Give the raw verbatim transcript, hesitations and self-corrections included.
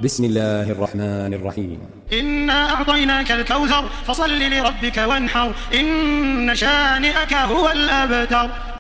بسم الله الرحمن الرحيم. إنا أعطيناك الكوثر فصل لربك وانحر إن شانئك هو الأبتر.